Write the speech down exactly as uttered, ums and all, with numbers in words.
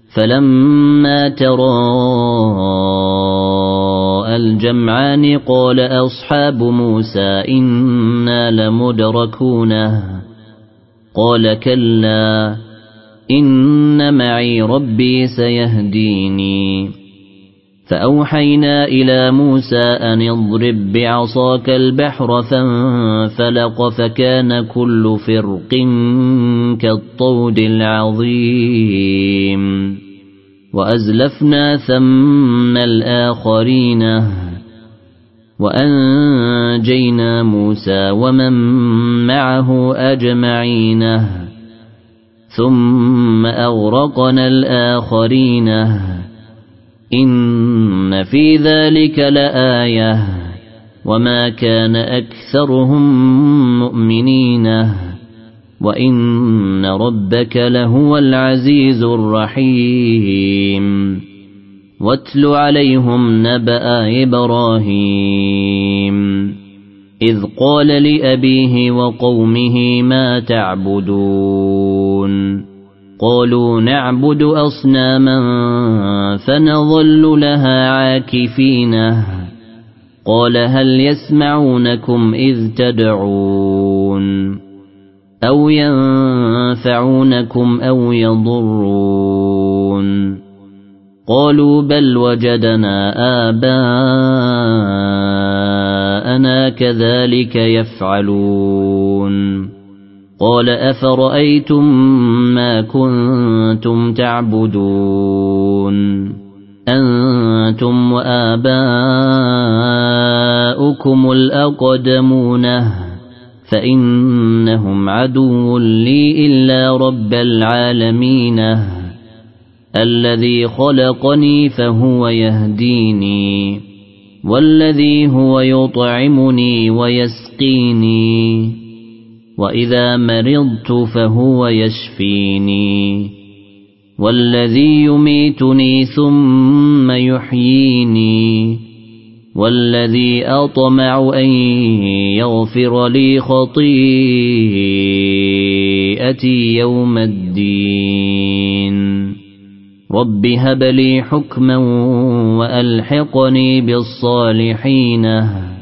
فلما تراءى الجمعان قال أصحاب موسى إنا لمدركونه قال كلا إن معي ربي سيهديني فأوحينا إلى موسى أن اضرب بعصاك البحر فانفلق فكان كل فرق كالطود العظيم وأزلفنا ثم الآخرين وأنجينا موسى ومن معه أجمعين ثم أغرقنا الآخرين إن في ذلك لآية وما كان أكثرهم مؤمنين وإن ربك لهو العزيز الرحيم واتل عليهم نبأ إبراهيم إذ قال لأبيه وقومه ما تعبدون قالوا نعبد أصناما فنظل لها عاكفين قال هل يسمعونكم إذ تدعون أو ينفعونكم أو يضرون قالوا بل وجدنا آباءنا كذلك يفعلون قال أفرأيتم ما كنتم تعبدون أنتم وآباؤكم الأقدمون فإنهم عدو لي إلا رب العالمين الذي خلقني فهو يهديني والذي هو يطعمني ويسقيني وإذا مرضت فهو يشفيني والذي يميتني ثم يحييني والذي أطمع أن يغفر لي خطيئتي يوم الدين رب هب لي حكما وألحقني بالصالحين